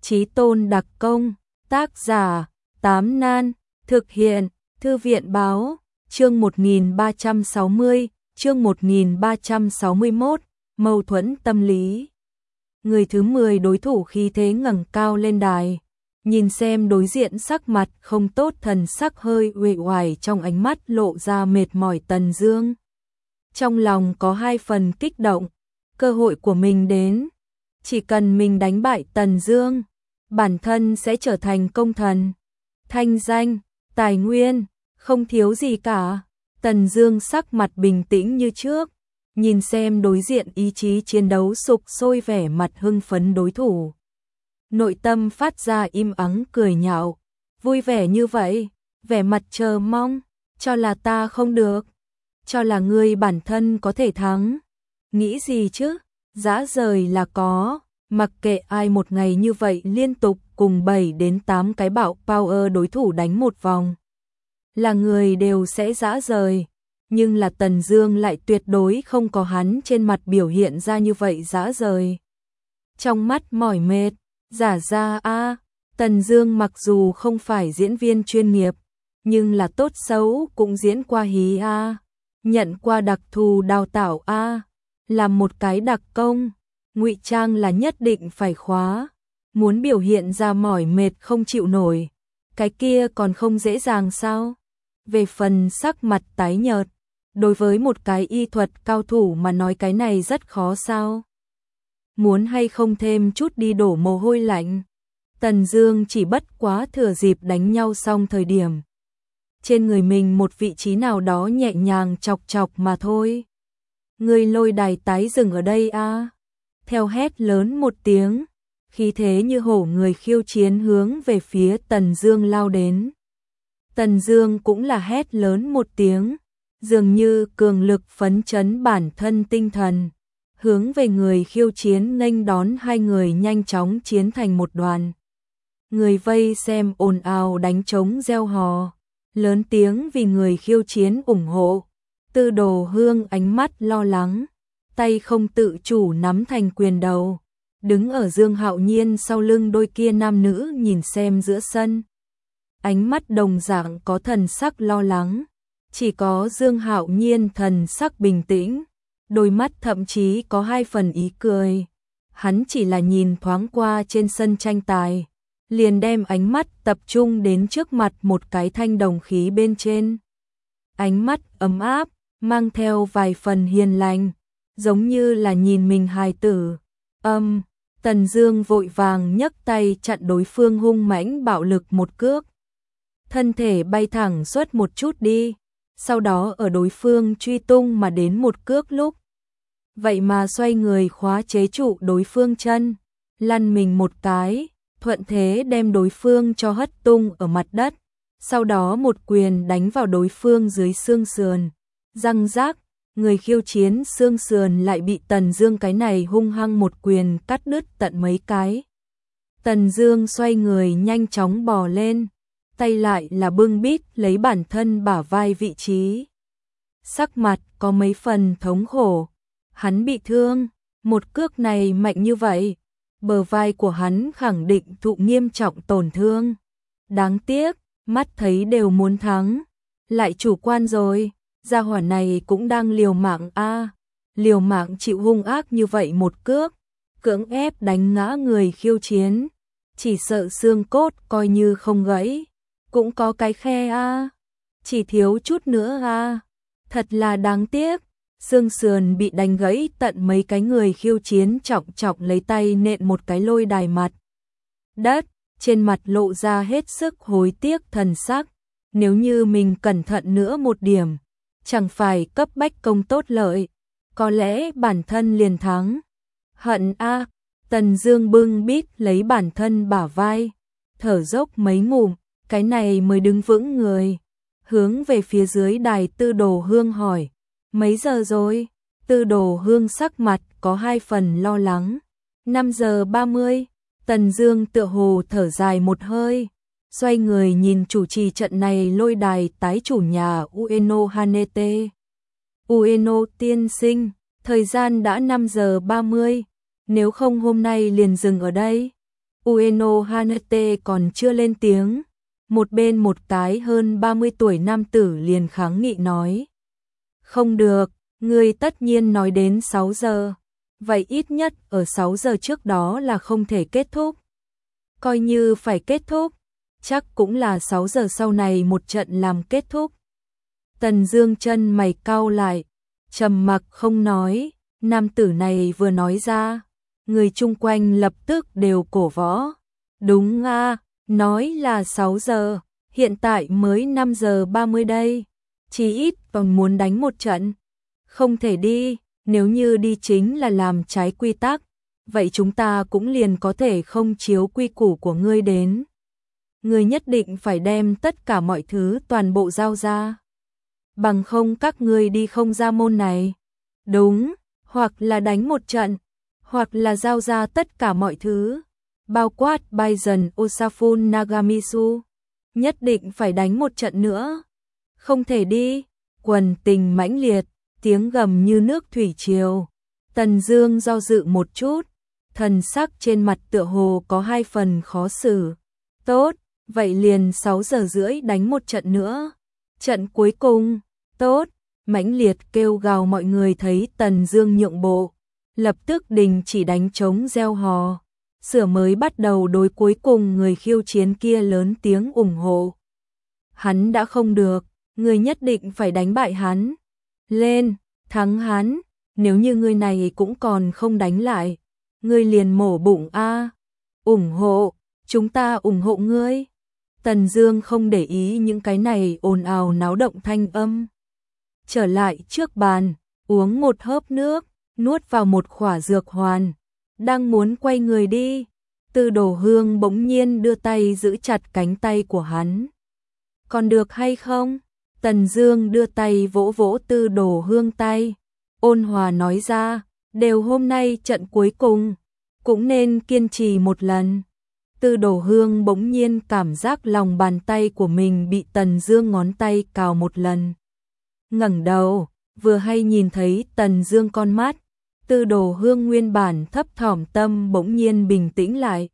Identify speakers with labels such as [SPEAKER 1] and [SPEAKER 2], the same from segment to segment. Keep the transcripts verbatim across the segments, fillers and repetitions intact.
[SPEAKER 1] Chí tôn đặc công, tác giả, Tám Nan, thực hiện, Thư viện báo, chương một nghìn ba trăm sáu mươi, chương một nghìn ba trăm sáu mươi mốt, mâu thuẫn tâm lý. Người thứ mười đối thủ khí thế ngẩng cao lên đài, nhìn xem đối diện sắc mặt không tốt, thần sắc hơi uể oải, trong ánh mắt lộ ra mệt mỏi Tần Dương. Trong lòng có hai phần kích động, cơ hội của mình đến, chỉ cần mình đánh bại Tần Dương, bản thân sẽ trở thành công thần, thanh danh, tài nguyên, không thiếu gì cả. Tần Dương sắc mặt bình tĩnh như trước, nhìn xem đối diện ý chí chiến đấu sục sôi, vẻ mặt hưng phấn đối thủ. Nội tâm phát ra im ắng cười nhạo, vui vẻ như vậy, vẻ mặt chờ mong, cho là ta không được, cho là ngươi bản thân có thể thắng. Nghĩ gì chứ, dã rời là có, mặc kệ ai một ngày như vậy liên tục cùng bảy đến tám cái bạo power đối thủ đánh một vòng, là người đều sẽ dã rời. Nhưng là Tần Dương lại tuyệt đối không có hắn trên mặt biểu hiện ra như vậy dã rời. Trong mắt mỏi mệt, giả ra a, à, Tần Dương mặc dù không phải diễn viên chuyên nghiệp, nhưng là tốt xấu cũng diễn qua hí a, à, nhận qua đặc thù đào tạo a, à, làm một cái đặc công, ngụy trang là nhất định phải khóa, muốn biểu hiện ra mỏi mệt không chịu nổi, cái kia còn không dễ dàng sao? Về phần sắc mặt tái nhợt, đối với một cái y thuật cao thủ mà nói cái này rất khó sao? Muốn hay không thêm chút đi đổ mồ hôi lạnh. Tần Dương chỉ bất quá thừa dịp đánh nhau xong thời điểm, trên người mình một vị trí nào đó nhẹ nhàng chọc chọc mà thôi. Người lôi đài tái dừng ở đây a. À? Theo hét lớn một tiếng, khí thế như hổ người khiêu chiến hướng về phía Tần Dương lao đến. Tần Dương cũng là hét lớn một tiếng, dường như cường lực phấn chấn bản thân tinh thần, hướng về người khiêu chiến nghênh đón, hai người nhanh chóng chiến thành một đoàn. Người vây xem ồn ào đánh trống reo hò, lớn tiếng vì người khiêu chiến ủng hộ. Tư Đồ Hương ánh mắt lo lắng, tay không tự chủ nắm thành quyền đầu, đứng ở Dương Hạo Nhiên sau lưng đôi kia nam nữ nhìn xem giữa sân. Ánh mắt đồng dạng có thần sắc lo lắng, chỉ có Dương Hạo Nhiên thần sắc bình tĩnh, đôi mắt thậm chí có hai phần ý cười. Hắn chỉ là nhìn thoáng qua trên sân tranh tài, liền đem ánh mắt tập trung đến trước mặt một cái thanh đồng khí bên trên. Ánh mắt ấm áp, mang theo vài phần hiền lành, giống như là nhìn mình hài tử. Âm, um, Tần Dương vội vàng nhấc tay chặn đối phương hung mãnh bạo lực một cước. Thân thể bay thẳng suốt một chút đi, sau đó ở đối phương truy tung mà đến một cước lúc, vậy mà xoay người khóa chế trụ đối phương chân, lăn mình một cái, thuận thế đem đối phương cho hất tung ở mặt đất, sau đó một quyền đánh vào đối phương dưới xương sườn. Răng rác, người khiêu chiến xương sườn lại bị Tần Dương cái này hung hăng một quyền cắt đứt tận mấy cái. Tần Dương xoay người nhanh chóng bò lên, tay lại là bưng bít lấy bản thân bả vai vị trí. Sắc mặt có mấy phần thống khổ, hắn bị thương, một cước này mạnh như vậy, bờ vai của hắn khẳng định thụ nghiêm trọng tổn thương. Đáng tiếc, mắt thấy đều muốn thắng, lại chủ quan rồi. Gia hỏa này cũng đang liều mạng a, à, liều mạng chịu hung ác như vậy một cước, cưỡng ép đánh ngã người khiêu chiến, chỉ sợ xương cốt coi như không gãy, cũng có cái khe a, à, chỉ thiếu chút nữa a, à. Thật là đáng tiếc, xương sườn bị đánh gãy tận mấy cái, người khiêu chiến trọng trọng lấy tay nện một cái lôi đài mặt đất, trên mặt lộ ra hết sức hối tiếc thần sắc, nếu như mình cẩn thận nữa một điểm, chẳng phải cấp bách công tốt lợi, có lẽ bản thân liền thắng. Hận a, à, Tần Dương bưng bít lấy bản thân bả vai, thở dốc mấy ngụm, cái này mới đứng vững người, hướng về phía dưới đài Tư Đồ Hương hỏi, mấy giờ rồi? Tư Đồ Hương sắc mặt có hai phần lo lắng. năm giờ ba mươi, Tần Dương tựa hồ thở dài một hơi, xoay người nhìn chủ trì trận này lôi đài tái chủ nhà Ueno Hanete. Ueno tiên sinh, thời gian đã năm giờ ba mươi, nếu không hôm nay liền dừng ở đây. Ueno Hanete còn chưa lên tiếng, một bên một cái hơn ba mươi tuổi nam tử liền kháng nghị nói. Không được, ngươi tất nhiên nói đến sáu giờ, vậy ít nhất ở sáu giờ trước đó là không thể kết thúc. Coi như phải kết thúc, chắc cũng là sáu giờ sau này một trận làm kết thúc. Tần Dương chân mày cau lại, trầm mặc không nói, nam tử này vừa nói ra, người chung quanh lập tức đều cổ võ. Đúng a, nói là sáu giờ, hiện tại mới năm giờ ba mươi đây, chỉ ít còn muốn đánh một trận. Không thể đi, nếu như đi chính là làm trái quy tắc, vậy chúng ta cũng liền có thể không chiếu quy củ của ngươi đến. Ngươi nhất định phải đem tất cả mọi thứ toàn bộ giao ra. Bằng không các ngươi đi không ra môn này. Đúng, hoặc là đánh một trận, hoặc là giao ra tất cả mọi thứ. Bao quát Baizen Osafun Nagamitsu. Nhất định phải đánh một trận nữa. Không thể đi, quần tình mãnh liệt, tiếng gầm như nước thủy triều. Tần Dương do dự một chút, thần sắc trên mặt tựa hồ có hai phần khó xử. Tốt, vậy liền sáu giờ rưỡi đánh một trận nữa. Trận cuối cùng, tốt, mãnh liệt kêu gào mọi người thấy Tần Dương nhượng bộ, lập tức đình chỉ đánh trống reo hò, sửa mới bắt đầu đối cuối cùng người khiêu chiến kia lớn tiếng ủng hộ. Hắn đã không được, người nhất định phải đánh bại hắn. Lên, thắng hắn, nếu như người này cũng còn không đánh lại, ngươi liền mổ bụng a. Ủng hộ, chúng ta ủng hộ ngươi. Tần Dương không để ý những cái này ồn ào náo động thanh âm. Trở lại trước bàn, uống một hớp nước, nuốt vào một khỏa dược hoàn, đang muốn quay người đi, Tư Đồ Hương bỗng nhiên đưa tay giữ chặt cánh tay của hắn. Còn được hay không? Tần Dương đưa tay vỗ vỗ Tư Đồ Hương tay, ôn hòa nói ra, đều hôm nay trận cuối cùng, cũng nên kiên trì một lần. Tư Đồ Hương bỗng nhiên cảm giác lòng bàn tay của mình bị Tần Dương ngón tay cào một lần. Ngẩng đầu, vừa hay nhìn thấy Tần Dương con mắt, Tư Đồ Hương nguyên bản thấp thỏm tâm bỗng nhiên bình tĩnh lại.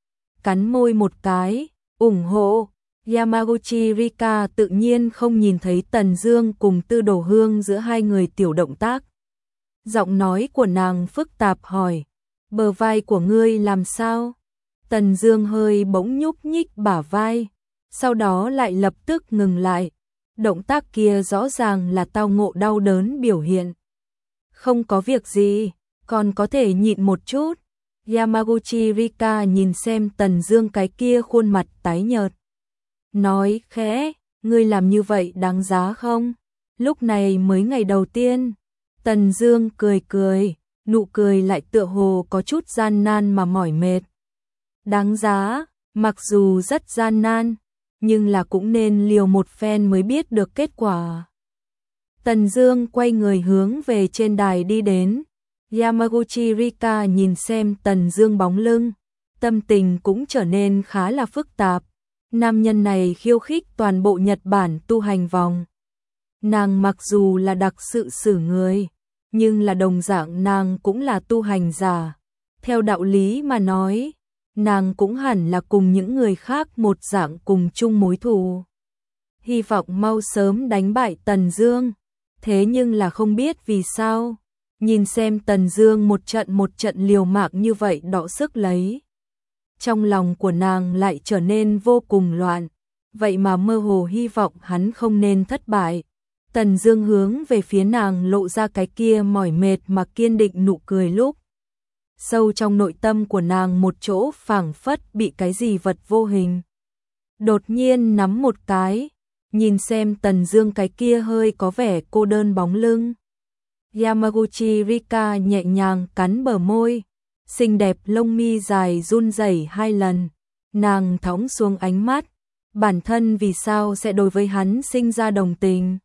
[SPEAKER 1] Cắn môi một cái, ủng hộ. Yamaguchi Rika tự nhiên không nhìn thấy Tần Dương cùng Tư Đồ Hương giữa hai người tiểu động tác. Giọng nói của nàng phức tạp hỏi, bờ vai của ngươi làm sao? Tần Dương hơi bỗng nhúc nhích bả vai, sau đó lại lập tức ngừng lại. Động tác kia rõ ràng là tao ngộ đau đớn biểu hiện. Không có việc gì, còn có thể nhịn một chút. Yamaguchi Rika nhìn xem Tần Dương cái kia khuôn mặt tái nhợt, nói khẽ, ngươi làm như vậy đáng giá không? Lúc này mới ngày đầu tiên. Tần Dương cười cười, nụ cười lại tựa hồ có chút gian nan mà mỏi mệt. Đáng giá, mặc dù rất gian nan, nhưng là cũng nên liều một phen mới biết được kết quả. Tần Dương quay người hướng về trên đài đi đến. Yamaguchi Rika nhìn xem Tần Dương bóng lưng, tâm tình cũng trở nên khá là phức tạp. Nam nhân này khiêu khích toàn bộ Nhật Bản tu hành vòng. Nàng mặc dù là đặc sự xử người, nhưng là đồng dạng nàng cũng là tu hành giả. Theo đạo lý mà nói, nàng cũng hẳn là cùng những người khác một dạng cùng chung mối thù. Hy vọng mau sớm đánh bại Tần Dương. Thế nhưng là không biết vì sao, nhìn xem Tần Dương một trận một trận liều mạng như vậy đọ sức lấy. Trong lòng của nàng lại trở nên vô cùng loạn, vậy mà mơ hồ hy vọng hắn không nên thất bại. Tần Dương hướng về phía nàng lộ ra cái kia mỏi mệt mà kiên định nụ cười lúc. Sâu trong nội tâm của nàng một chỗ phảng phất bị cái gì vật vô hình đột nhiên nắm một cái, nhìn xem Tần Dương cái kia hơi có vẻ cô đơn bóng lưng. Yamaguchi Rika nhẹ nhàng cắn bờ môi, xinh đẹp lông mi dài run rẩy hai lần, nàng thõng xuống ánh mắt, bản thân vì sao sẽ đối với hắn sinh ra đồng tình?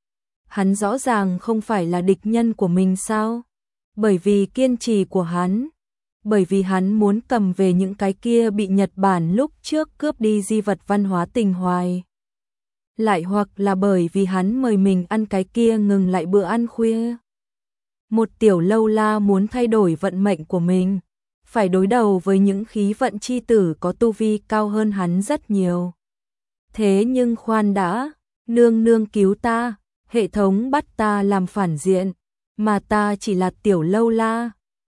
[SPEAKER 1] Hắn rõ ràng không phải là địch nhân của mình sao? Bởi vì kiên trì của hắn, bởi vì hắn muốn cầm về những cái kia bị Nhật Bản lúc trước cướp đi di vật văn hóa tình hoài. Lại hoặc là bởi vì hắn mời mình ăn cái kia ngừng lại bữa ăn khuya. Một tiểu lâu la muốn thay đổi vận mệnh của mình, phải đối đầu với những khí vận chi tử có tu vi cao hơn hắn rất nhiều. Thế nhưng khoan đã, nương nương cứu ta, hệ thống bắt ta làm phản diện, mà ta chỉ là tiểu lâu la,